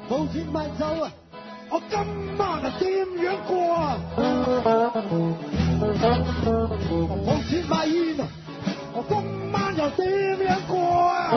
冇錢買酒啊！我今晚啊點樣過啊？冇錢買煙啊！我今晚又點樣過啊？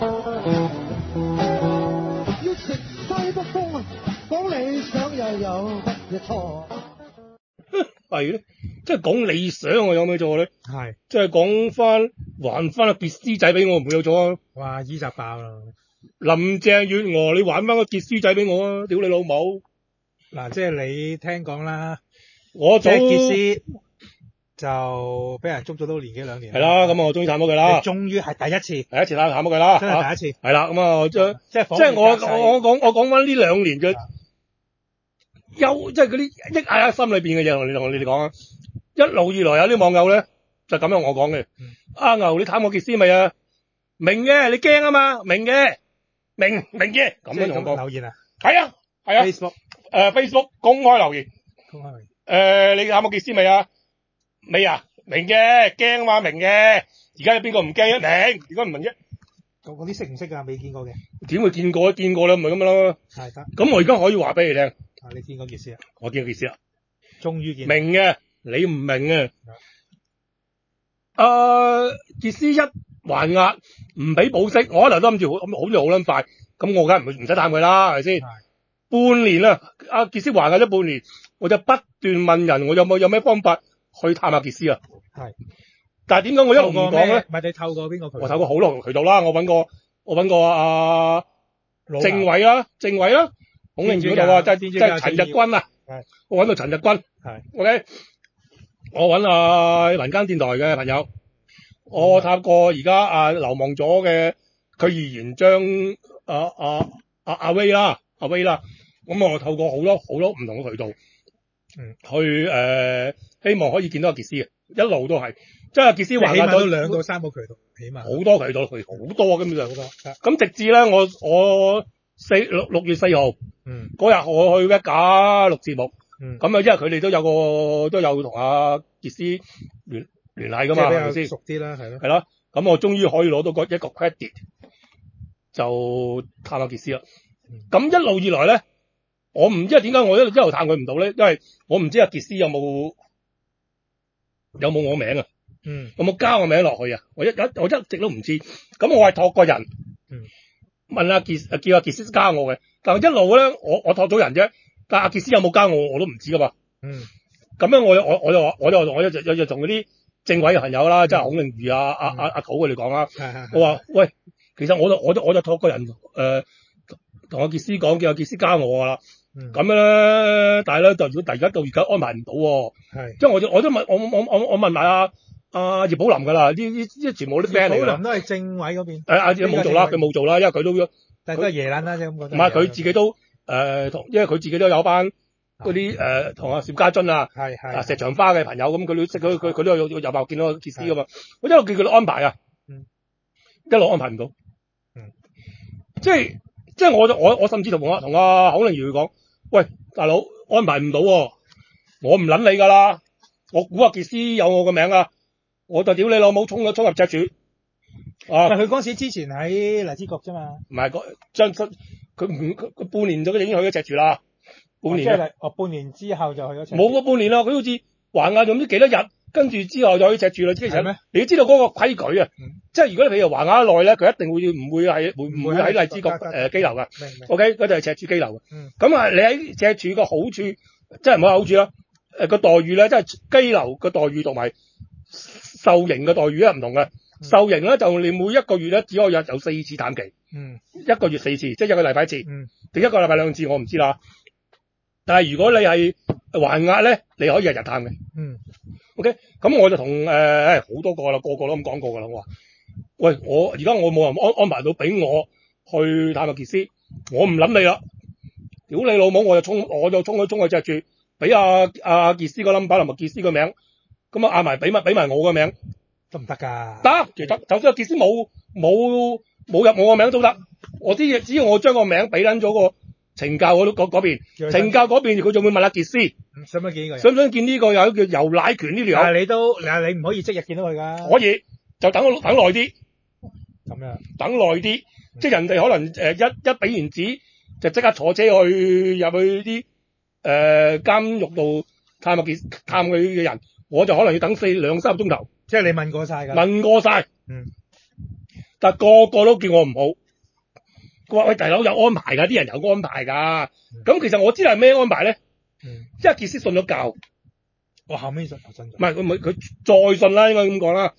要食西北風啊！講理想又有乜嘢錯？ 係咧，即係講理想我有咩錯咧？ 係， 即係講翻還翻個傑斯仔俾我，唔會有錯啊！ 哇！依集爆啦！ 林鄭月娥，你還翻個傑斯仔俾我啊！屌你老母！ 嗱，即係你聽講啦， 我早即係傑斯就俾人捉咗都年幾兩年。 係啦，咁我終於探到佢啦。 終於係第一次， 第一次探到佢啦， 真係第一次。 係啦，咁啊， 即係我講翻呢兩年嘅即係嗰啲抑壓喺心裏邊嘅嘢，同你哋講啊！一路以來有啲網友咧就咁樣我講嘅。阿牛，你探我傑斯未啊？明嘅，你驚啊嘛？明嘅，明嘅，咁樣同我講。 留言啊？ 係啊。 Facebook Facebook 公開留言。你探我傑斯未啊？未啊？明嘅，驚啊嘛？明嘅。而家有邊個唔驚啊？明，點解唔明啫？ 嗰啲識唔識㗎？未見過嘅。 點會見過？見過啦，咪咁樣咯。 係得。 咁我而家可以話俾你聽。 你見過傑斯啊？ 我見過傑斯啦。 終於見。 明嘅，你唔明啊？傑斯一還押唔俾保釋，我一嚟都諗住好似好撚快，咁我梗係唔使探佢啦，係咪先？半年啦，阿傑斯還押咗半年，我就不斷問人，我有咩方法去探下傑斯啊？係。但係點解我一路唔講咧？ 唔係你透過邊個渠道？ 我透過好多渠道啦，我揾過政委啦，孔令柱嗰度啊，即係陳日君啊，我揾到陳日君，係 OK， 我揾民間電台嘅朋友，我探過而家流亡咗嘅區議員張阿威啦，咁我透過好多唔同嘅渠道，去希望可以見到阿傑斯嘅，一路都係，即係阿傑斯還押咗 2到3個渠道，起碼好多渠道，好多根本上好多。咁直至咧，我6月4號，嗰日我去一家錄節目，咁啊，因為佢哋都有同阿傑斯聯繫噶嘛，係咪先？ 熟啲啦，係咯。 係咯，咁我終於可以攞到一個 credit， 就探阿傑斯啦。咁一路以來咧，我唔知點解我一路探佢唔到咧，因為我唔知阿傑斯有冇我名啊。有冇加我名落去啊？我一直都唔知。咁我係託個人，問阿傑叫阿傑斯加我嘅。但係一路咧，我託咗人啫。但係阿傑斯有冇加我都唔知噶嘛。咁樣我就同嗰啲政委嘅朋友啦，即係孔令瑜阿土佢哋講啦。我話喂，其實我就託個人同阿傑斯講，叫阿傑斯加我啦。咁樣咧，但係咧就如果而家到安排唔到喎。即係我都問我問埋葉寶林㗎啦，呢全部啲 friend 嚟㗎。葉寶林都係政委嗰邊。 冇做啦，佢冇做啦，因為佢都但係都係耶撚啦，即係咁講。 唔係佢自己都因為佢自己都有班嗰啲同阿邵家臻啊，石長花嘅朋友咁，佢都識佢都有話見到傑斯㗎嘛。我一路叫佢安排啊，一路安排唔到。即係我甚至同阿孔令瑜講，喂大佬安排唔到喎，我唔撚你㗎啦，我估阿傑斯有我個名啊。我就屌你老母，衝入赤柱啊！ 佢嗰時之前喺荔枝角啫嘛， 唔係佢半年就已經去咗赤柱啦，半年半年之後就去咗赤柱。 冇個半年啦，佢好似還押咗唔知幾多日，跟住之後就去赤柱啦。其實你要知道嗰個規矩啊，即係如果你譬如還押得耐咧，佢一定唔會喺荔枝角羈留㗎。OK， 嗰度係赤柱羈留嘅。咁啊，你喺赤柱個好處，即係唔好話好處啦。個待遇咧，即係羈留個待遇同埋受刑嘅待遇咧唔同嘅。受刑咧就你每一個月咧只可以有4次探期，一個月4次，即係一個禮拜1次，定一個禮拜2次我唔知啦。但係如果你係還押咧，你可以日日探嘅。OK， 咁我就同好多個啦，個個都咁講過㗎啦。我話喂，而家我冇人安排到俾我去探阿傑斯，我唔諗你啦，屌你老母，我就衝去赤柱，俾阿傑斯個 number 同埋傑斯個名，咁啊嗌埋俾埋我個名。 得唔得㗎？ 得，其實就算阿傑斯冇入我個名都得。我只要我將個名俾撚咗個懲教嗰邊，懲教嗰邊佢仲會問阿傑斯， 想唔想見呢個人？ 想唔想見呢個有叫游乃權呢條友？ 你唔可以即日見到佢㗎。 可以，就等耐啲。 咁樣。 等耐啲，即係人哋可能一俾完紙， 就即刻坐車入去啲監獄度探佢嘅人，我就可能要等2-3個鐘頭。 即係你問過晒㗎？ 問過晒。但個個都叫我唔好。佢話：喂，大佬有安排㗎，啲人有安排㗎。咁其實我知道係咩安排咧？因為傑斯信咗教。 我後尾信咗。 唔係佢再信啦，應該咁講啦。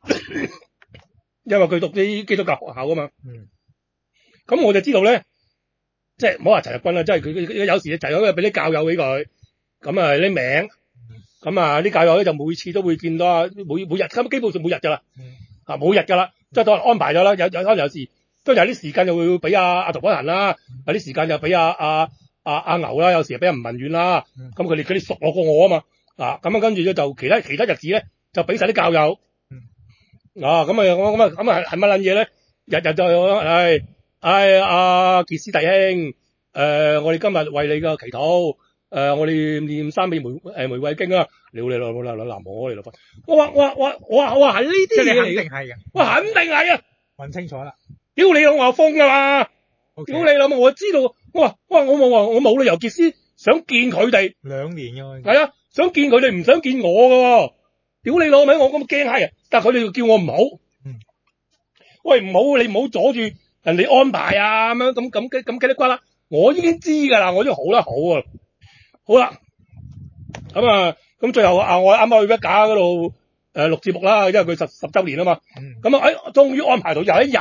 因為佢讀啲基督教學校啊嘛。咁我就知道咧，即係唔好話陳日君啦，即係佢有時就係俾啲教友俾佢，咁啊啲名，咁啊啲教友咧就每次都會見到啊，每日咁基本上每日㗎啦。每日㗎啦，即係當安排咗啦。可能有時都有啲時間就會俾阿涂謹申啦，有啲時間就俾阿牛啦，有時俾阿吳文遠啦。咁佢哋熟落過我啊嘛。咁啊跟住咧就其他日子咧就俾晒啲教友。咁啊係乜撚嘢咧？日日就阿傑斯弟兄，我哋今日為你嘅祈禱，我哋念3遍玫瑰經啊！你老南無我嚟咯！我話係呢啲嘢嚟嘅， 肯定係嘅。 我肯定係啊！ 問清楚啦！ 屌你老，我有風㗎嘛！屌你老，我知道。我冇理由傑斯想見佢哋 2年㗎。 係啊，想見佢哋唔想見我㗎。屌你老味，我咁驚閪啊！但係佢哋叫我唔好。喂，唔好，你唔好阻住人哋安排啊！咁雞骨啦，我已經知㗎啦，我已經好啦。咁最後我啱啱去Vega嗰度錄節目啦，因為佢10週年啊嘛。終於安排到有一日。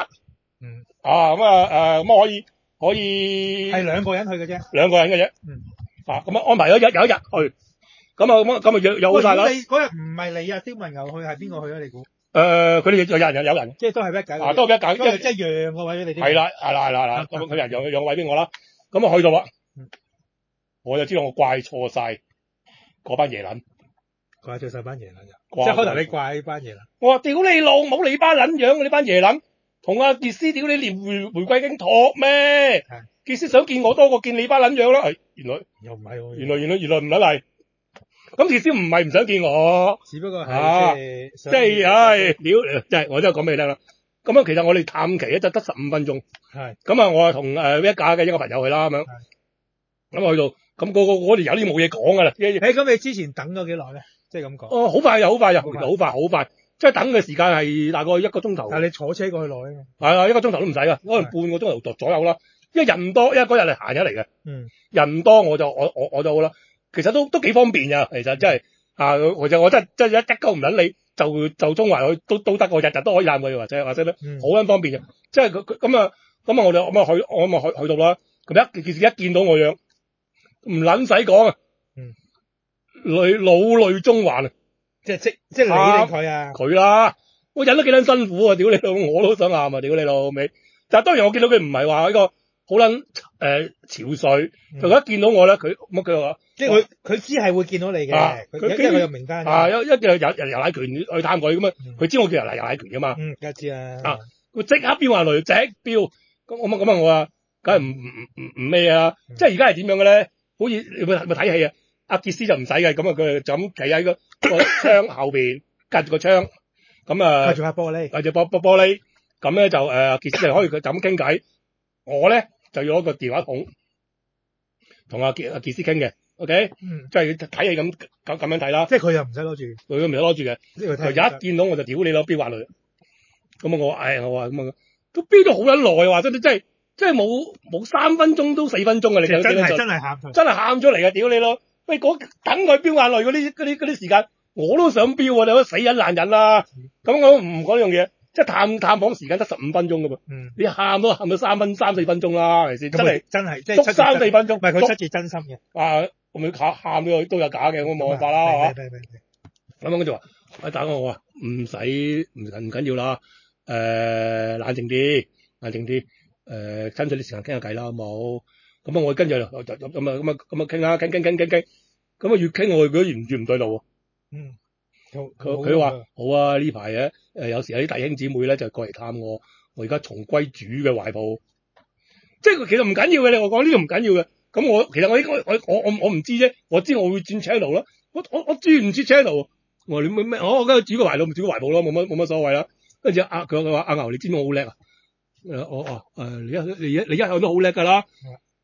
咁可以係2個人去嘅啫。 2個人嘅啫。咁安排咗有一日去。咁約好晒啦。 嗰日唔係你啊，刁文牛去，係邊個去啊？你估？ 佢哋有人， 即係都係Vega。 都係Vega， 即係讓個位俾你。 係啦。咁佢人讓個位俾我啦。咁啊去到啦，我就知道我怪錯晒嗰班耶撚。 怪錯晒班耶撚就。即係開頭你怪班耶撚。我話屌你老母，你班撚樣，你班耶撚同阿傑斯屌你連玫瑰經托咩？傑斯想見我多過見你班撚樣啦。原來又唔係喎。 原來唔撚係。咁傑斯唔係唔想見我， 只不過係即係屌，即係我真係講俾你聽啦。咁其實我哋探期咧就得15分鐘。 係。咁啊，我係同Vega嘅一個朋友去啦，咁樣。咁去到，咁我哋有啲冇嘢講㗎啦。 咁你之前等咗幾耐咧？即係咁講。 好快，好快。即係等嘅時間係大概1個鐘頭。 但係你坐車過去耐啊嘛。 係啊，1個鐘頭都唔使㗎，可能半個鐘頭左右啦。因為人唔多，因為嗰日係閒日嚟嘅。人唔多我就好啦。其實都幾方便㗎，其實真係其實我真係一鳩唔撚你就中環去都得，我日日都可以攬佢，或者咧好撚方便嘅。即係佢咁啊，我哋去到啦。咁件事一見到我樣，唔撚使講啊，老淚縱橫啊！ 即係你定佢啊？ 佢啦，我忍得幾撚辛苦啊！屌你老，我都想喊啊！屌你老味。但係當然我見到佢唔係話一個好撚憔悴，就一見到我咧，佢話。 即係佢知係會見到你嘅，佢有名單。 一有人游奶權去探佢咁啊，佢知我叫人嚟游奶權噶嘛。 梗係知啦。 佢即刻飆眼淚，即飆。咁我話，梗係唔咩啊？即係而家係點樣嘅咧？好似你咪睇戲啊？阿傑斯就唔使嘅，咁佢就咁企喺個窗後邊，隔住個窗。咁啊， 隔住塊玻璃。 隔住玻璃。咁咧就傑斯就可以佢就咁傾偈。我咧就要攞個電話筒同阿傑斯傾嘅。OK，即係睇戲咁樣睇啦。 即係佢又唔使攞住， 佢唔使攞住嘅。佢一見到我就屌你咯，飆眼淚。咁我話咁啊，都飆咗好撚耐，話真係冇3分鐘都4分鐘啊！你真係喊咗嚟嘅，屌你咯！喂，等佢飆眼淚嗰啲時間，我都想飆啊！你都死忍爛忍啦。咁我唔講呢樣嘢，即係探訪時間得15分鐘噶噃。你喊到3、4分鐘啦，係咪先？ 真係即係足3、4分鐘。 唔係佢出自真心嘅。 我咪喊都有假嘅，我冇辦法啦，咁佢就話：打我話唔緊要啦，冷靜啲，爭取啲時間傾下偈啦，好冇？咁我跟住就傾啦，傾，咁越傾我覺得越唔對路。佢話好啊，呢排有時有啲弟兄姊妹咧就過嚟探我而家重歸主嘅懷抱，即係其實唔緊要嘅，你我講呢個唔緊要嘅。咁其實我唔知啫，我知我會轉 channel 啦。我轉唔轉 channel？我話你咩？我梗係轉個懷抱，唔轉個懷抱咯，冇乜所謂啦。跟住佢話阿牛，你知唔知我好叻啊？你一向都好叻噶啦。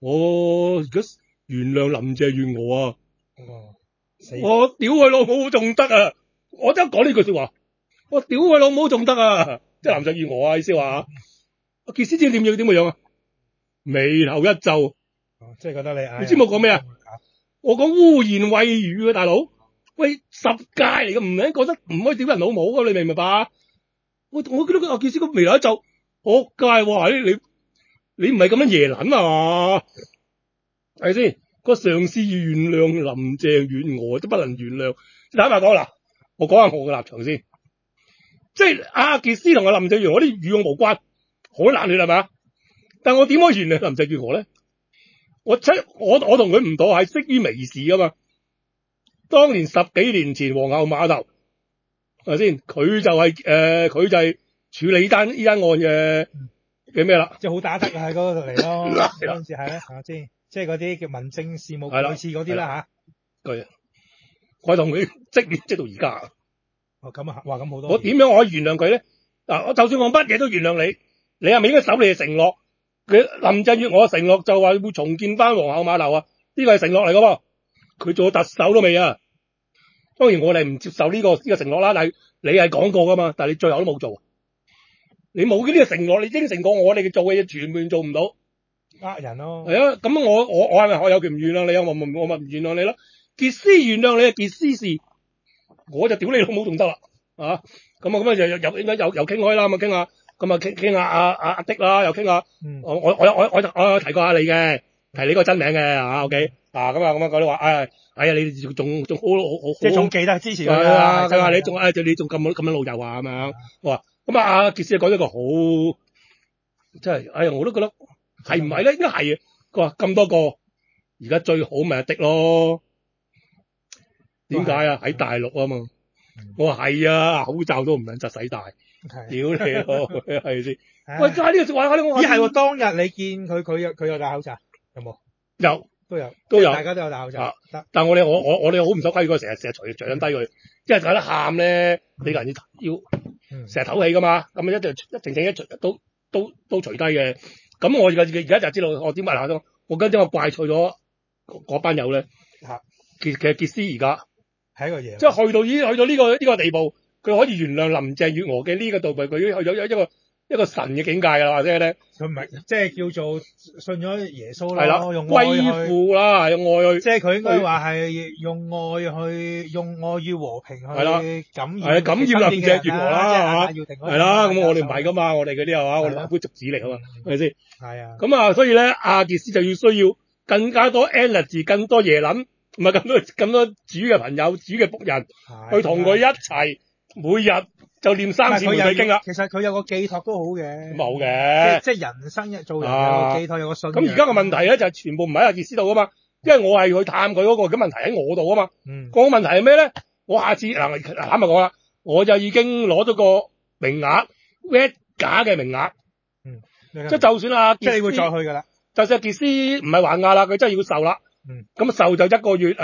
我而家原諒林鄭月娥啊！ 死我屌佢老母仲得啊！我真係講呢句說話，我屌佢老母仲得啊！即係林鄭月娥啊，意思話阿傑斯知點樣啊？眉頭一皺， 即係覺得你你知我講咩啊？我講污言穢語啊，大佬！喂，十戒嚟嘅，唔係覺得唔可以屌人老母噶，你明唔明白？我見到阿傑斯個眉頭一皺，學界話你唔係咁樣耶撚啊嘛？係咪先？個上司要原諒林鄭月娥都不能原諒。坦白講嗱，我講下我嘅立場先。即係阿傑斯同阿林鄭月娥啲與我無關，好冷血係咪啊？但我點可以原諒林鄭月娥咧？我同佢唔妥係識於微視噶嘛。當年10幾年前皇后碼頭係咪先？佢就係處理呢單案嘅咩啦？ 即係好打得喺嗰度嚟咯。嗰陣時係咧，我知。即係嗰啲叫民政事務類似嗰啲啦嚇。 佢我同佢積到而家。 哦，咁啊，話咁好多。 我點樣可以原諒佢咧？嗱，我就算我乜嘢都原諒你，你係咪應該守你嘅承諾？佢林鄭月娥嘅承諾就話會重建翻皇后碼頭啊，呢個係承諾嚟噶噃。佢做特首都未啊。當然我哋唔接受呢個承諾啦，但係你係講過噶嘛，但係你最後都冇做。你冇呢個承諾，你應承過我哋做嘅嘢全部做唔到。 呃人咯。 係啊，咁我係咪我有權唔原諒你啊？我咪唔原諒你咯。傑斯原諒你係傑斯事，我就屌你老母仲得啦。啊，咁啊應該又傾開啦，咁啊傾下，咁啊傾下阿的啦，又傾下。我提過下你嘅，提你個真名嘅OK。咁啊講啲話，哎呀你仲好， 即係仲記得支持佢啊？佢話你仲咁樣老友啊咁樣。我話咁阿傑斯講咗個好，真係我都覺得。係唔係咧？應該係。佢話咁多個，而家最好咪的咯。點解啊？喺大陸啊嘛。我話係啊，口罩都唔撚執使戴。屌你咯，係咪先？喂，就係呢個說話，我咦係喎，當日你見佢有戴口罩，有冇？ 有， 都有，大家都有戴口罩。 但係我哋好唔守規矩，成日除緊低佢，因為搞得喊咧，你個人要成日唞氣噶嘛，咁一靜一除都除低嘅。咁我而家就知道我點解嗱，我跟住我怪錯咗嗰班友咧。其實傑斯而家係一個嘢， 即係去到呢個地步，佢可以原諒林鄭月娥嘅呢個道步，佢已經去咗一個神嘅境界㗎啦，或者咧， 佢唔係即係叫做信咗耶穌啦， 用愛歸附啦，用愛去， 即係佢應該話係用愛與和平去感染林鄭月娥啦，係啦，咁我哋唔係噶嘛，我哋嗰啲係嘛，我哋一般俗子嚟啊嘛，係咪先？ 係啊， 咁啊，所以咧，阿傑斯就要需要更加多 energy， 更多耶諗，唔係咁多主嘅朋友、主嘅僕人去同佢一齊，每日就念3次玫瑰經啦。 其實佢有個寄託都好嘅， 冇嘅， 即係人生做人有個寄託，有個信仰。 咁而家個問題咧就係全部唔喺阿傑斯度噶嘛，因為我係去探佢嗰個，咁問題喺我度啊嘛。個問題係咩咧？我下次坦白講啦，我就已經攞咗個名額 red 假嘅名額。即係就算阿傑斯， 即係你會再去㗎啦。 就算阿傑斯唔係還押啦，佢真係要受啦。咁受就1個月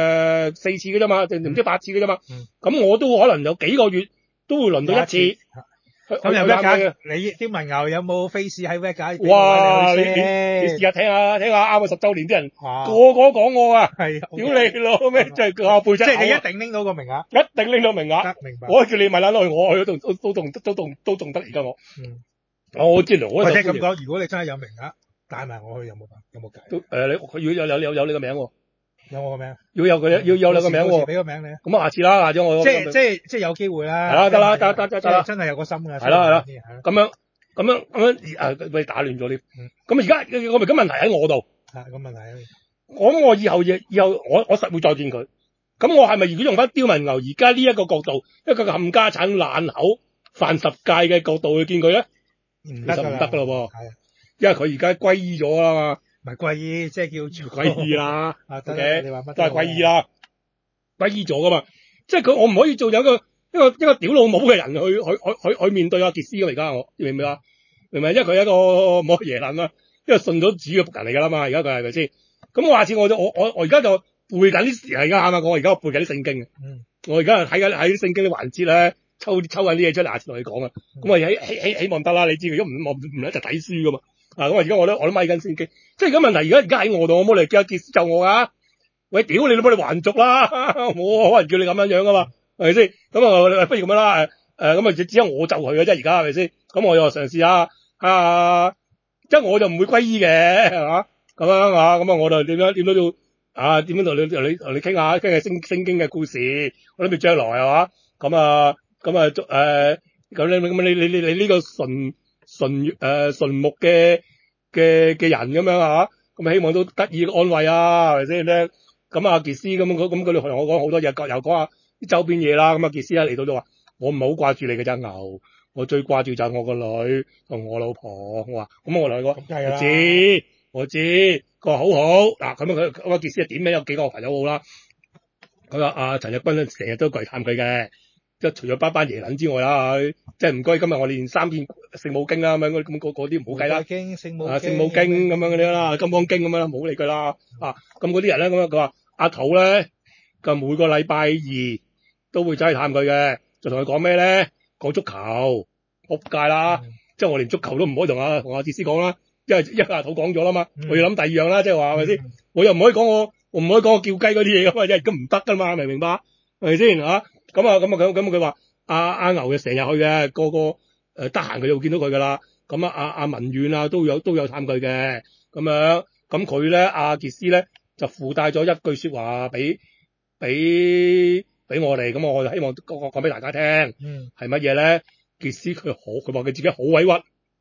4次嘅啫嘛，定唔知8次嘅啫嘛。咁我都可能有幾個月都會輪到一次。 咁有 red 假，你啲文牛有冇 face 喺 red 假？ 哇！你試下聽下啱啊10週年啲人個個講我啊，屌你咯咩？即係靠背脊。 即係你一定拎到個名額， 一定拎到名額。 明白。 我叫你咪撚落去，我去都仲得而家我。我知道， 或者咁講，如果你真係有名額，帶埋我去有冇計？ 佢要有你個名喎， 有我個名， 要有你個名喎， 俾個名你。 咁下次啦，下次我即係有機會啦。 係啦，得啦， 真係有個心㗎。 係啦，咁樣俾打亂咗啲。咁而家我咪咁問題喺我度。 係咁問題。 我以後我實會再見佢。咁我係咪如果用翻刁文牛而家呢一個角度，一個冚家產爛口犯十誡嘅角度去見佢咧？其實唔得噶咯噃，因為佢而家歸依咗啦嘛， 唔係歸依，即係叫做歸依啦。 OK，你話乜都係歸依啦，歸依咗噶嘛。即係我唔可以做有一個屌老母嘅人去面對阿傑斯㗎。而家我明唔明啊？明唔明？因為佢係一個冇耶撚啦，因為信咗主嘅僕人嚟㗎啦嘛。而家佢係咪先？咁我下次我而家就背緊啲而家啱啱我而家背緊啲聖經嘅。我而家睇緊喺啲聖經啲環節咧。抽緊啲嘢出嚟，下次同你講啊。咁我希望得啦，你知嘅，如果唔一就睇書噶嘛。 咁啊而家我都咪緊先機，即係而家問題而家喺我度，我冇理由叫阿傑斯就我噶。喂，屌你都幫你還俗啦，冇可能叫你咁樣噶嘛，係咪先？咁啊，不如咁樣啦，咁啊，只有我就佢嘅啫，而家係咪先？咁我又嘗試下，即係我就唔會歸依嘅，係嘛？咁樣啊，咁啊，我就點樣都要點樣同你傾下聖經嘅故事，我諗住將來係嘛？咁你呢個純目嘅人咁樣啊，咁希望都得以安慰啊，係咪先咧？咁阿傑斯咁佢哋同我講好多嘢，又講下啲周邊嘢啦。咁阿傑斯一嚟到就話：我唔係好掛住你嘅隻牛，我最掛住就係我個女同我老婆。我話：咁我女講，我知，佢話好好嗱。咁佢阿傑斯點名有幾個朋友好啦。佢話阿陳日君咧成日都過嚟探佢嘅，即係除咗班耶撚之外啦，即係唔該今日我哋練3遍聖母經啦，咁樣咁嗰啲唔好計啦。聖母經咁樣嗰啲啦，金剛經咁樣啦，唔好理佢啦。咁嗰啲人咧咁樣，佢話阿頭咧，佢每個禮拜二都會走去探佢嘅，就同佢講咩咧？講足球，仆街啦！即係我連足球都唔可以同阿傑斯講啦，因為阿頭講咗啦嘛，我要諗第二樣啦，即係話係咪先？我又唔可以講我唔可以講我叫雞嗰啲嘢噶嘛，因為咁唔得噶嘛，明唔明白？係咪先嚇？咁佢話阿牛就成日去嘅，個得閒佢就會見到佢噶啦。咁阿文遠啊都有探佢嘅，咁樣咁佢咧阿傑斯咧就附帶咗一句説話俾我哋，咁我就希望講俾大家聽，係乜嘢咧？傑斯佢話佢自己好委屈，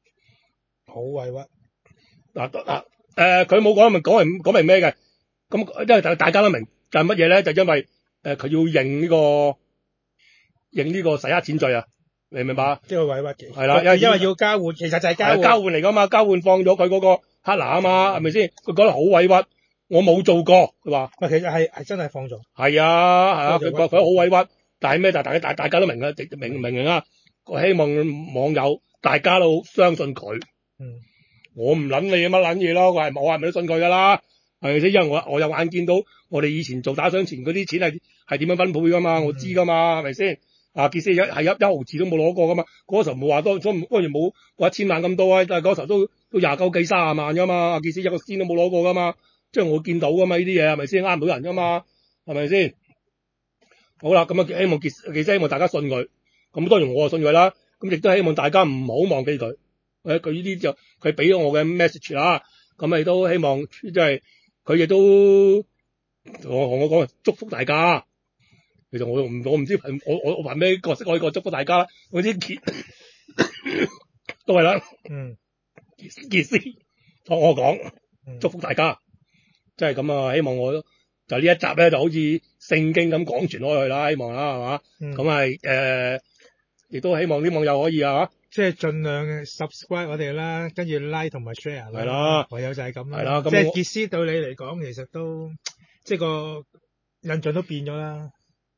佢冇講明咩嘅，咁因為大家都明就係乜嘢咧？就因為佢要認呢個洗黑錢罪啊！你明唔明白？ 即係委屈嘅， 係啦，因為要交換，其實就係交換嚟噶嘛，交換放咗佢嗰個黑拿啊嘛，係咪先？佢講得好委屈，我冇做過，佢話。 其實係真係放咗。 係啊，佢好委屈，但係咩？但係大家都明嘅，明啊！我希望網友大家都相信佢。我唔撚你乜撚嘢咯，我係咪都信佢噶啦？係咪先？因為我有眼見到我哋以前做打賞錢嗰啲錢係點樣分配噶嘛，我知噶嘛，係咪先？傑斯係一毫子都冇攞過噶嘛，嗰時候冇話當然冇話1000萬咁多啊，但係嗰時候都29幾30萬噶嘛，傑斯一個仙都冇攞過噶嘛，即係我見到噶嘛呢啲嘢係咪先？呃唔到人噶嘛，係咪先？好啦，咁希望傑斯希望大家信佢，咁當然我就信佢啦，咁亦都希望大家唔好忘記佢，佢呢啲就佢俾咗我嘅 message 啦，咁亦都希望即係佢亦都同我講祝福大家。其實我唔知我話咩角色可以祝福大家啦，我啲都係啦。傑斯同我講祝福大家，即係咁啊！希望我就呢一集咧就好似聖經咁廣傳開去啦，希望啦係嘛？咁係亦都希望啲網友可以即係盡量 subscribe 我哋啦，跟住 like 同埋 share 啦。 係啦， 唯有就係咁啦。 係啦， 即係傑斯對你嚟講，其實都即係個印象都變咗啦。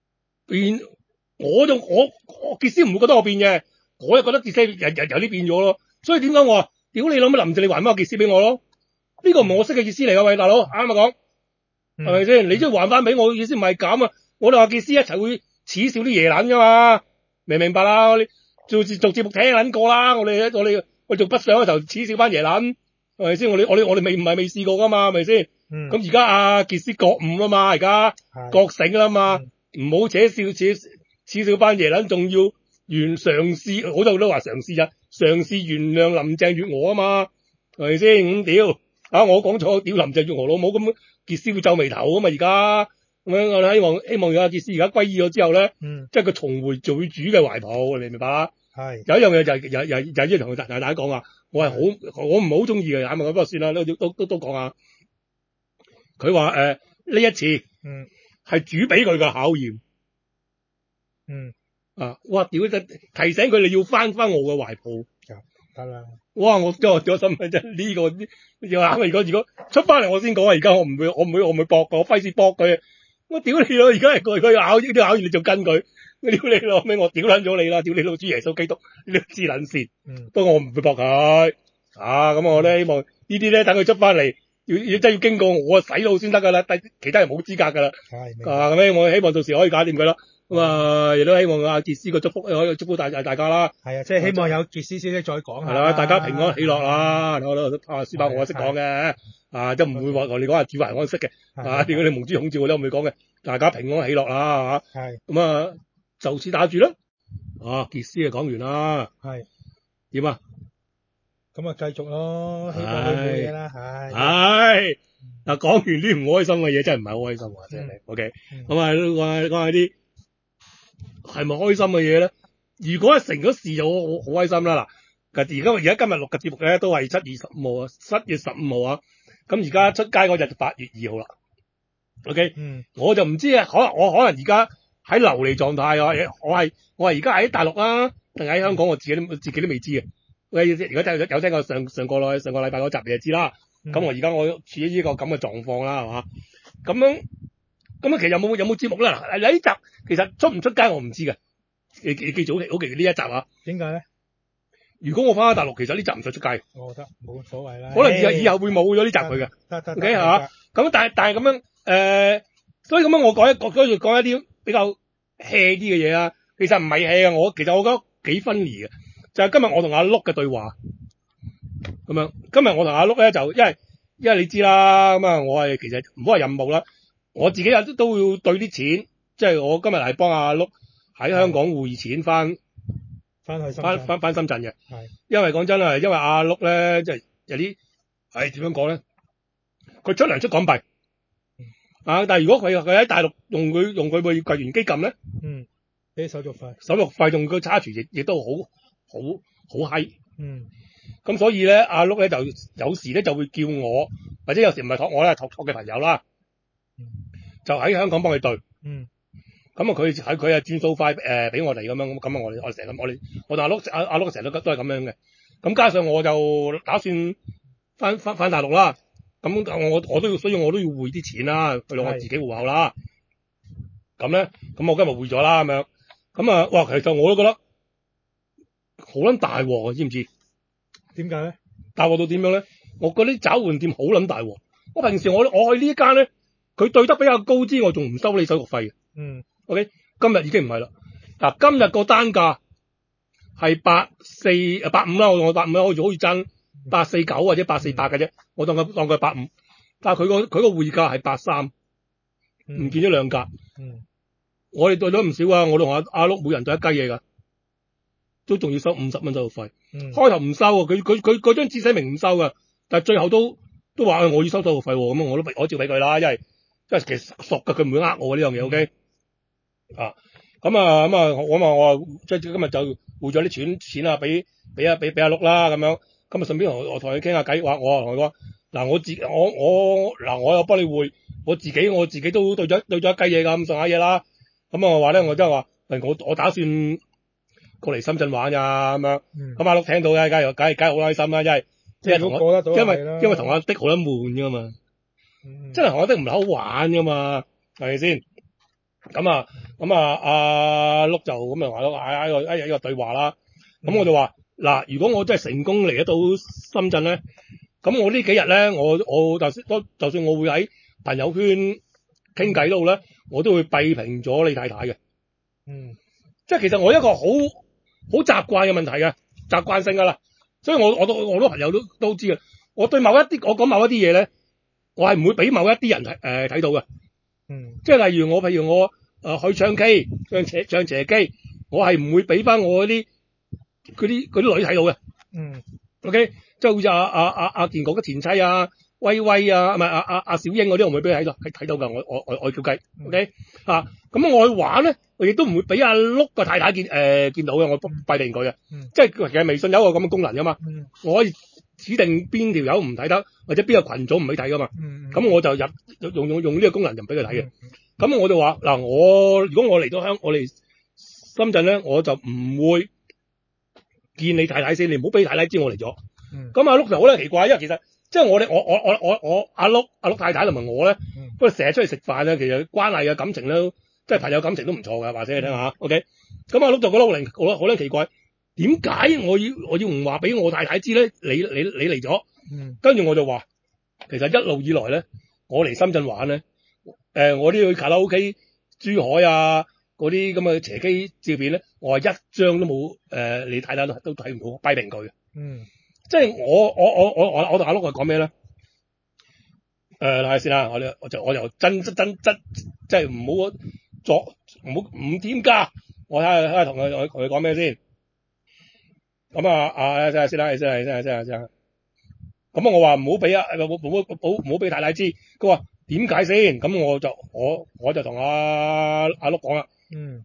我傑斯唔會覺得我變嘅，我就覺得傑斯有啲變咗咯。所以點解我話屌你老母林鄭，你還翻個傑斯俾我咯？呢個唔係我識嘅傑斯嚟噶，喂大佬啱啊講，係咪先？你即係還翻俾我嘅意思唔係咁啊？我哋話傑斯一齊會恥笑啲耶撚噶嘛？明唔明白啦？我哋做節目聽撚過啦，我哋做北上嘅時候恥笑翻耶撚，係咪先？我哋未試過噶嘛，係咪先？咁而家阿傑斯覺悟啦嘛，而家覺醒啦嘛。唔好扯恥笑班耶撚，仲要嘗試，好多人都話嘗試啫，嘗試原諒林鄭月娥啊嘛，係咪先？咁屌我講錯，屌林鄭月娥老母咁，傑斯會皺眉頭啊嘛，而家咁樣我哋希望阿傑斯而家歸依咗之後咧，即係佢重回罪主嘅懷抱，你明唔明白？係有一樣嘢就係要同大家講啊，我唔係好中意嘅，啱不過算啦，都講下。佢話呢一次係主俾佢嘅考驗，哇！屌！提醒佢哋要翻我嘅懷抱，得啦。哇！我心諗真呢個如果出翻嚟我先講啊！而家我唔會搏佢，我費事搏佢。我屌你咯！而家係佢咬完你就跟佢，屌你老味！我屌撚咗你啦！屌你老主耶穌基督，你都知撚線。不過我唔會搏佢咁我咧希望呢啲咧等佢出翻嚟。真係要經過我洗腦先得噶啦，其他人冇資格噶啦。咁咧，我希望到時可以搞掂佢啦。 咁啊，亦都希望阿傑斯個祝福可以祝福大家啦。 係啊，即係希望有傑斯小姐再講下。 係啦，大家平安喜樂啦。我都書包我識講嘅，都唔會話我哋講子懷安息嘅。點解你蒙主孔召我都唔會講嘅。大家平安喜樂啦嚇。係。咁啊，就此打住啦。傑斯就講完啦。係。點啊？ 咁啊，繼續咯，希望佢冇嘢啦。 係。嗱，講完啲唔開心嘅嘢，真係唔係好開心喎，真係。OK。咁啊，講下啲係咪開心嘅嘢咧？如果係成咗事就好開心啦。嗱，而家今日錄嘅節目咧都係7月15號啊，7月15號啊。咁而家出街嗰日就8月2號啦。OK。我就唔知啊，可能而家喺流離狀態啊。我係而家喺大陸啊，定喺香港？我自己都未知嘅。如果有聽過上個禮拜嗰集你就知啦。咁我而家我處於呢個咁嘅狀況啦，係嘛？咁其實有冇節目咧？嗱，呢集其實出唔出街我唔知嘅。你記住好記住呢一集啊？ 點解咧？ 如果我翻大陸，其實呢集唔使出街。 我覺得冇所謂啦。 可能以後會冇咗呢集佢嘅。得。OK 係嘛？咁但係咁樣所以咁樣我講一啲比較 hea 啲嘅嘢啊。其實唔係 hea 嘅，其實我覺得幾分離嘅。就係今日我同阿碌嘅對話。咁樣，今日我同阿碌咧就因為你知啦，咁啊我係其實唔好話任務啦，我自己都要對啲錢，即係我今日係幫阿碌喺香港匯錢翻去翻深圳嘅。係，因為講真啊，因為阿碌咧即係有啲點樣講咧，佢出糧出港幣，但係如果佢喺大陸用佢嘅櫃員機撳咧， 俾手續費用個差池亦都好閪。咁所以咧，阿碌咧就有時咧就會叫我，或者有時唔係託我咧，託嘅朋友啦，就喺香港幫佢對。咁啊，佢啊轉數快俾我哋咁樣，咁啊我哋成日咁，我同阿碌成日都係咁樣嘅。咁加上我就打算翻大陸啦，咁我都要，所以我都要匯啲錢啦，去到我自己戶口啦。咁咧，咁我今日匯咗啦，咁樣。咁啊，哇！其實我都覺得好撚大鑊啊，知唔知？ 點解咧？ 大鑊到點樣咧？我嗰啲找換店好撚大鑊。我平時我去呢間咧，佢對得比較高之外，仲唔收你手續費嘅。OK， 今日已經唔係啦。嗱，今日個單價係85啦，我85啦，好似爭849或者848嘅啫。我當佢85，但係佢個匯價係83，唔見咗兩格。我哋對咗唔少啊，我同阿碌每人對一雞嘢㗎。都仲要收50蚊手續費，開頭唔收啊，佢嗰張紙寫明唔收噶，但係最後都話我要收手續費，咁我照俾佢啦，因為其實熟噶，佢唔會呃我呢樣嘢，OK，我即係今日就匯咗啲錢啊，俾阿碌啦，咁樣，咁啊順便我同佢傾下偈，我同佢講，嗱我又幫你匯，我自己都對咗一雞嘢噶，咁上下嘢啦，咁我話咧，我真係話，我打算過嚟深圳玩呀，咁樣，咁阿碌聽到嘅，梗係好開心啦，因為同阿的好得悶噶嘛，真係同阿的唔係好玩噶嘛，係咪先？咁阿碌就咁啊話咯，喺個對話啦，咁我就話嗱，如果我真係成功嚟得到深圳咧，咁我呢幾日咧，我就算我會喺朋友圈傾偈都好咧，我都會閉屏咗你太太嘅，即係其實我一個好習慣嘅問題嘅，習慣性噶啦，所以我多朋友都知嘅。我對我講某一啲嘢咧，我係唔會俾某一啲人睇到嘅。即係例如我去唱 K 唱斜 K， 我係唔會俾翻我嗰啲女睇到嘅。OK， 即係好似阿健哥嘅前妻啊、威威啊，唔係阿小英嗰啲，我唔會俾佢睇到㗎。我叫雞。OK 咁我去玩咧，我亦都唔會俾阿碌個太太見到嘅，我閉定佢嘅。即係其實微信有個咁嘅功能㗎嘛，我可以指定邊條友唔睇得，或者邊個群組唔俾睇㗎嘛。咁我就用呢個功能就唔俾佢睇嘅。咁我就話嗱，如果我嚟到我嚟深圳咧，我就唔會見你太太先，你唔好俾太太知我嚟咗。咁阿碌就好咧奇怪，因為其實即係我阿碌太太同埋我咧，不過成日出去食飯咧，其實關係嘅感情咧，即係朋友感情都唔錯㗎，話俾你聽下。OK， 咁阿碌就覺得好撚奇怪，點解我要唔話俾我太太知咧？你嚟咗，跟住我就話，其實一路以來咧，我嚟深圳玩咧，我都要去卡拉 OK、珠海啊、 嗰啲咁嘅邪機照片咧，我係一張都冇你睇都睇唔到，批評佢。即係我同阿碌係講咩咧？睇下先啦，我就真即係唔好添加，我睇下同佢講咩先。咁睇下先啦，咁我話唔好俾唔好俾太太知，佢話點解先？咁我就同阿碌講啦。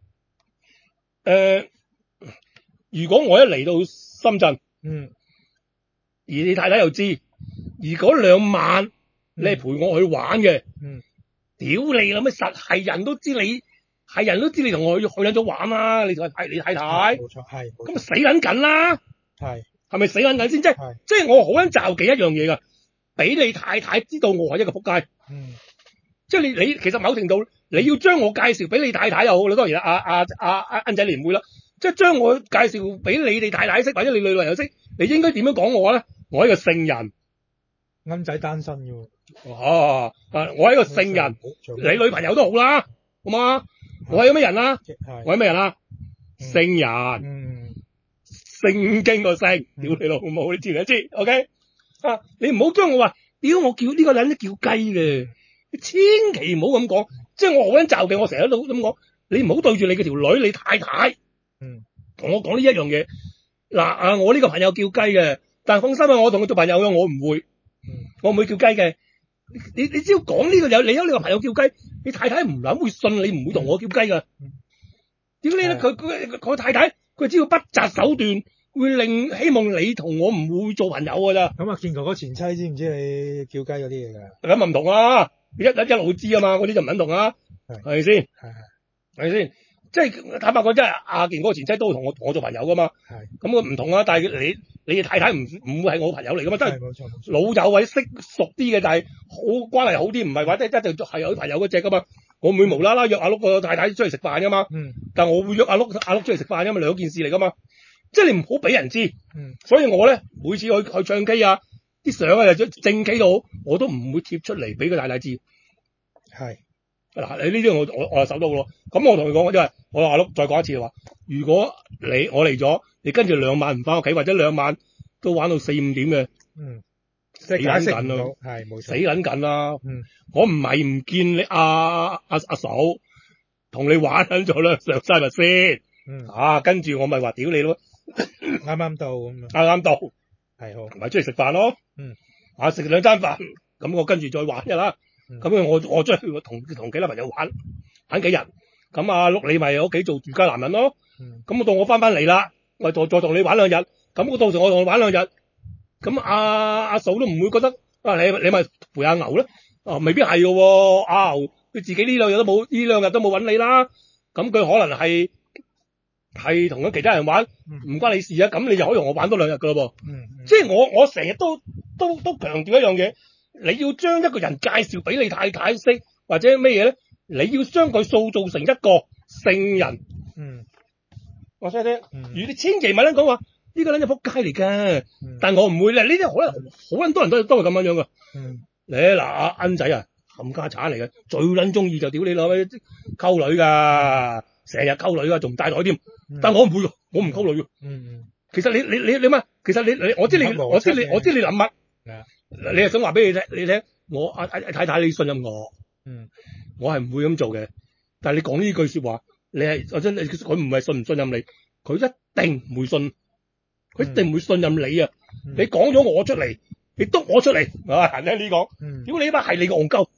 如果我一嚟到深圳，而你太太又知，而嗰2晚你係陪我去玩嘅，屌你啦咩？實係人都知你同我去撚咗玩啦，你太太， 冇錯係， 咁死撚緊啦，係咪死撚緊先？即係我好撚罩忌一樣嘢㗎，俾你太太知道我係一個仆街，即係你其實某程度你要將我介紹俾你太太又好啦，當然阿恩仔你唔會啦，即係將我介紹俾你哋太太識，或者你女朋友識，你應該點樣講我咧？我係一個聖人， 恩仔單身嘅喎。 我係一個聖人，你女朋友都好啦，好嘛？我係咩人啊？我係咩人啊？聖人，聖經個聖，屌你老母，你知唔知 ？OK 你唔好將我話，屌我叫呢個人都叫雞嘅，你千祈唔好咁講，即係我好撚罩嘅，我成日都咁講，你唔好對住你嘅條女，你太太，同我講呢一樣嘢。嗱我呢個朋友叫雞嘅，但係放心啊，我同佢做朋友嘅，我唔會叫雞嘅。你只要講呢個你有呢個朋友叫雞，你太太唔諗會信你，唔會同我叫雞噶。點解咧？佢太太佢只要不擇手段，會令希望你同我唔會做朋友噶咋。 咁健哥嗰前妻知唔知你叫雞嗰啲嘢㗎？ 咁唔同啊，一路知啊嘛，嗰啲就唔肯同啊，係咪先？係咪先？即係坦白講，即係阿健哥前妻都同我做朋友噶嘛。咁佢唔同啊，但係你太太唔會係我朋友嚟噶嘛，真係老友或者識熟啲嘅，但係關係好啲，唔係話即係一定係有朋友嗰隻噶嘛。我唔會無啦啦約阿碌個太太出嚟食飯噶嘛。但係我會約阿碌出嚟食飯噶嘛，兩件事嚟噶嘛。即係你唔好俾人知。所以我咧每次去唱 K 啊，啲相啊就正 K 到，我都唔會貼出嚟俾個太太知。嗱，你呢啲我就守到咯。咁我同佢講，即係我話阿碌再講一次話，如果我嚟咗，你跟住2晚唔翻屋企，或者2晚都玩到4、5點嘅，死撚緊咯， 係冇錯， 死撚緊啦。我唔係唔見你阿嫂同你玩緊咗啦，上晒咪先。跟住我咪話屌你咯， 啱到咁啱到， 係好， 咪出嚟食飯咯。食2餐飯，咁我跟住再玩一啦。咁我出去同幾多朋友玩幾日，咁阿碌你咪喺屋企做住家男人咯。咁到我翻嚟啦，我再同你玩2日，咁到時我同你玩2日，咁阿嫂都唔會覺得你咪陪阿牛咧，未必係嘅喎。阿牛佢自己呢2日都冇揾你啦，咁佢可能係同佢其他人玩，唔關你事啊。咁你就可以同我玩多2日噶咯噃。即係我成日都強調一樣嘢。你要將一個人介紹俾你太太識或者咩嘢咧？你要將佢塑造成一個聖人。我想聽。如你千祈唔好講話呢個人係仆街嚟㗎。但我唔會咧，呢啲可能好撚多人都係咁樣樣㗎。你嗱阿恩仔啊，冚家產嚟嘅，最撚中意就屌你老味溝女㗎，成日溝女㗎，仲帶袋添。但我唔會㗎，我唔溝女㗎。其實你乜？其實你我知你諗乜。你係想話俾你聽，我阿太太你信任我，我係唔會咁做嘅。但係你講呢句說話，你係或者佢唔係信唔信任你，佢一定唔會信，佢一定唔會信任你啊！你講咗我出嚟，你督我出嚟，行聽呢講，屌你媽係你個戇鳩，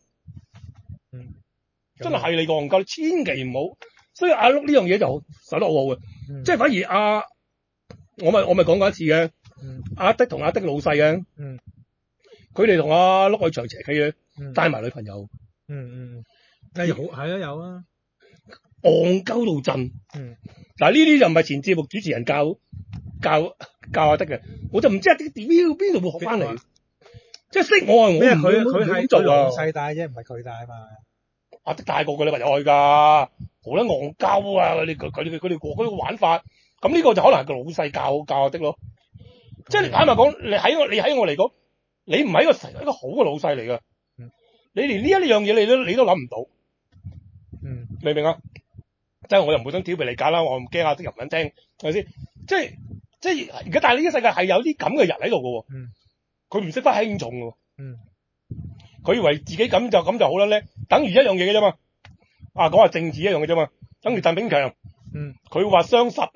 真係你個戇鳩，你千祈唔好。所以阿碌呢樣嘢就守得好好嘅，即係反而我咪講過一次嘅，阿的同阿的老細嘅。佢哋同阿碌去長斜 K 嘅，帶埋女朋友。 好係啊，有啊， 戇鳩到震。嗱呢啲就唔係前節目主持人教阿的嘅，我就唔知阿的邊度會學翻嚟。即係識我啊，我唔會佢係做啊。 細帶啫，唔係佢帶啊嘛。 阿的帶過個女朋友去㗎，好撚戇鳩啊！佢哋嗰個玩法，咁呢個就可能係個老細教阿的咯。即係坦白講，你喺我嚟講。你唔係一個好嘅老細嚟㗎，你連呢一樣嘢你都諗唔到，明唔明啊？ 即係我又唔會想挑俾你揀啦，我唔驚啊，啲人唔肯聽，係咪先？即係而家，但係呢個世界係有啲咁嘅人喺度嘅喎。佢唔識得輕重嘅喎。佢以為自己咁就好啦咧，等於一樣嘢嘅啫嘛。講下政治一樣嘅啫嘛。等於鄧炳強。佢話雙十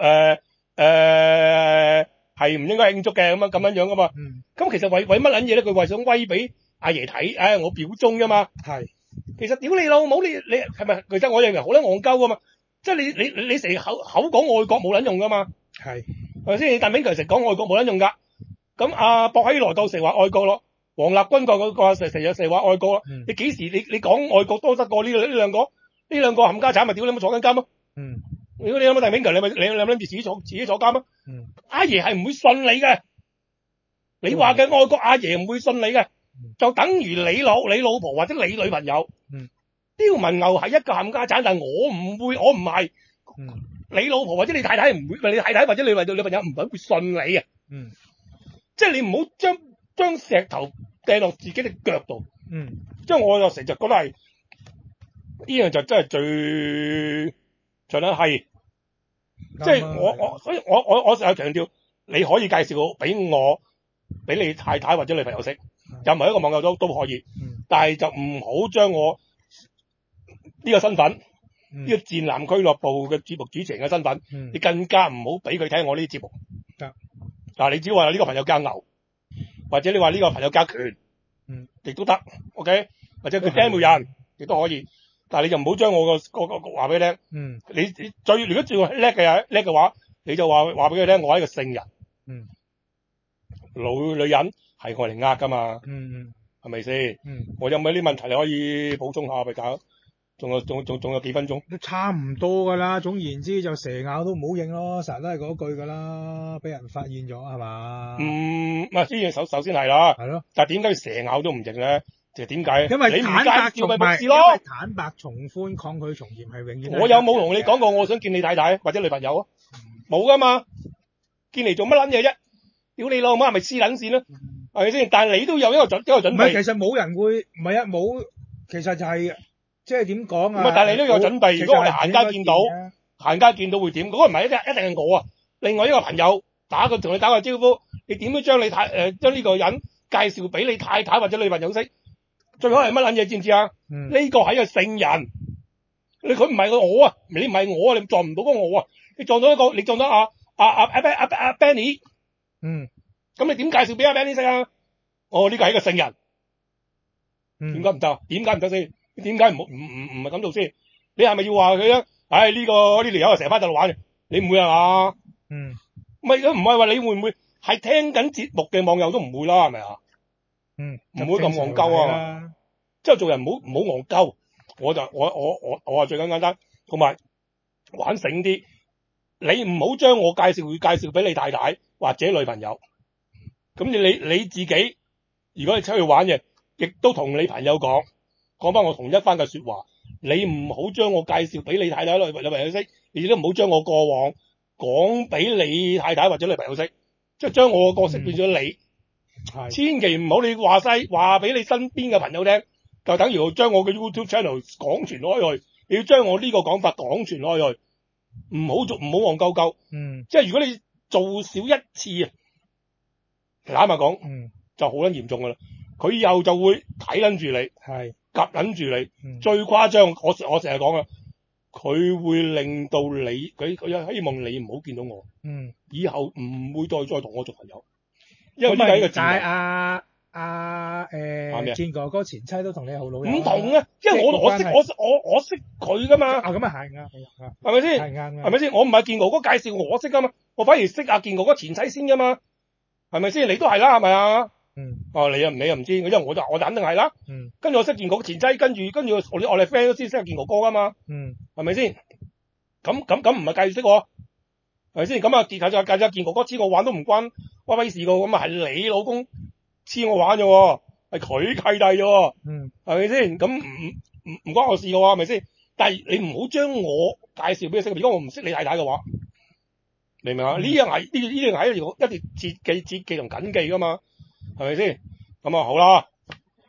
係唔應該慶祝嘅咁樣噶嘛。咁其實為乜撚嘢咧？佢為想威俾阿爺睇，我表忠㗎嘛。係。其實屌你老母，你係咪？其實我認為好撚戇鳩㗎嘛。即係你成日口講愛國冇撚用㗎嘛。係咪先？鄧炳強成日講愛國冇撚用㗎。咁阿薄熙來到成話愛國咯，王立軍嗰個成話愛國咯。你幾時你講愛國多得過呢兩個冚家產咪屌你冇坐緊監咯。如果你有冇鄧炳強，你諗住自己坐監啊？阿爺係唔會信你嘅，你話嘅愛國阿爺唔會信你嘅，就等於你老婆或者你女朋友。刁文牛係一個冚家產，但係我唔係。你老婆或者你太太唔會，你太太或者你女朋友唔會信你嘅。即係你唔好將石頭掟落自己嘅腳度。即係我就成日覺得係呢樣就真係最盡量係。即係所以我成日強調，你可以介紹俾你太太或者女朋友識，任何一個網友都可以。但係就唔好將我呢個身份，呢個戰艦俱樂部嘅節目主持人嘅身份，你更加唔好俾佢睇我呢啲節目。嗱，你只要話呢個朋友加牛，或者你話呢個朋友加權，亦都得 ，OK， 或者佢釘冇人，亦都可以。但係你就唔好將我個話俾佢聽。你如果最叻嘅話，你就話俾佢聽，我係一個聖人。老女人係我嚟呃噶嘛。係咪先？我有冇啲問題你可以補充下咪搞？仲有幾分鐘？ 都差唔多噶啦。總言之就蛇咬都唔好認咯，成日都係嗰句噶啦。俾人發現咗係嘛？唔係，首先係啦。係咯。但係點解蛇咬都唔認咧？就點解？ 因為坦白從寬，因為坦白從寬，抗拒從嚴係永遠。 我有冇同你講過我想見你太太或者女朋友啊？冇噶嘛。見嚟做乜撚嘢啫？屌你老母係咪黐撚線啦？係咪先？但係你都有一個準備。唔係， 其實冇人會，唔係啊，冇。其實就係即係點講啊？ 唔係，但係你都有準備。如果我哋行街見到會點？嗰個唔係一定係我啊。另外一個朋友同你打個招呼，你點都將呢個人介紹俾你太太或者女朋友識？最好係乜撚嘢？知唔知啊？呢個係一個聖人。佢唔係我啊，你唔係我啊，你撞唔到嗰個我啊。你撞到阿 Benny。咁你點介紹俾阿 Benny 識啊？呢個係一個聖人。點解唔得？點解唔得先？點解唔係咁做先？你係咪要話佢咧？呢條友成日翻大陸玩嘅，你唔會係嘛？唔係話你會唔會係聽緊節目嘅網友都唔會啦，係咪啊？唔會咁戇鳩啊！即係做人唔好戇鳩。我話最簡單，同埋玩醒啲。你唔好將我介紹俾你太太或者女朋友。咁你自己，如果你出去玩嘅，亦都同你朋友講翻我同一番嘅說話。你唔好將我介紹俾你太太女朋友識，你亦都唔好將我過往講俾你太太或者女朋友識，即係將我個角色變咗你。千祈唔好你話俾你身邊嘅朋友聽，就等於將我嘅 YouTube channel 廣傳開去。你要將我呢個講法廣傳開去，唔好戇鳩鳩。即係如果你做少一次啊，坦白講，就好撚嚴重噶啦。佢以後就會睇撚住你，夾撚住你。最誇張，我成日講啊，佢會令到你，佢希望你唔好見到我。以後唔會再同我做朋友。因為呢個係一個戰略。 健哥哥前妻都同你好老友。 唔同啊，因為我識佢噶嘛。 咁啊係啱， 係咪先？係咪先？我唔係健哥哥介紹我識噶嘛，我反而識阿健哥哥前妻先噶嘛。係咪先？你都係啦，係咪啊？你又唔知，因為我就肯定係啦。跟住我識健哥哥前妻，跟住我哋 friend 都先識阿健哥哥噶嘛。係咪先？咁唔係介紹識我，係咪先？咁啊，介紹健哥哥黐我玩都唔關威事噶，咁啊係你老公黐我玩啫，係佢契弟啫。係咪先？咁唔關我事噶，係咪先？但係你唔好將我介紹俾佢識，如果我唔識你太太嘅話。明唔明啊？呢樣係一條切記同謹記噶嘛，係咪先？咁啊好啦，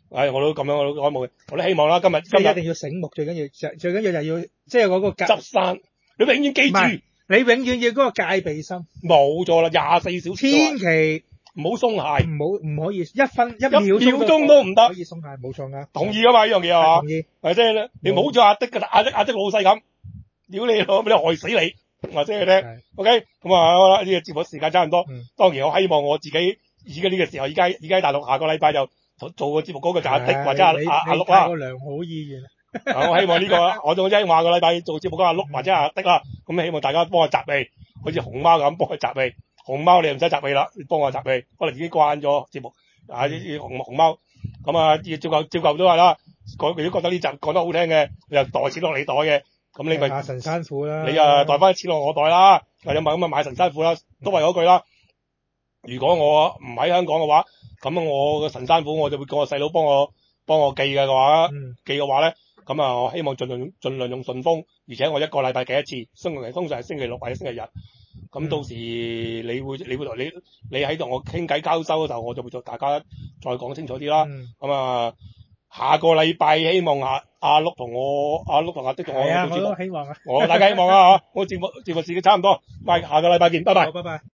我都咁樣，我都希望啦。今日一定要醒目，最緊要就要即係嗰個執生，你永遠記住， 你永遠要嗰個戒備心。 冇錯啦，24小時。 千祈唔好鬆懈， 唔可以一秒鐘都唔得， 可以鬆懈，冇錯㗎。 同意㗎嘛呢樣嘢係嘛？ 同意。 係即係你唔好做阿的嘅阿的老細咁，屌你老，俾你害死你。話聲佢聽 ，OK， 咁好啦，呢個節目時間差唔多。當然我希望我自己而家呢個時候，而家喺大陸，下個禮拜就做個節目嗰個就阿的或者阿碌啦。 個良好意願。 我希望呢個，我仲真係下個禮拜做節目嗰阿碌或者阿的啦。咁希望大家幫我集氣，好似熊貓咁幫佢集氣。熊貓你唔使集氣啦，你幫我集氣，可能已經慣咗節目。熊貓咁啊，照舊都係啦。如果覺得呢集講得好聽嘅，你又袋錢落你袋嘅。咁你咪神山虎啦， 你袋翻錢落我袋啦，有咪咁啊買神山虎啦，都係嗰句啦。如果我唔喺香港嘅話，咁我個神山虎我就會叫我細佬幫我寄嘅話，寄嘅話咧，咁啊我希望盡量用順豐，而且我一個禮拜寄一次，通常係星期六或者星期日。咁到時你喺度我傾偈交收嘅時候，我就會大家再講清楚啲啦。咁啊。下個禮拜希望阿碌同阿的同我做節目， 我都希望啊， 大家希望啊嚇，我節目時間差唔多，下個禮拜見，拜拜。 好，拜拜。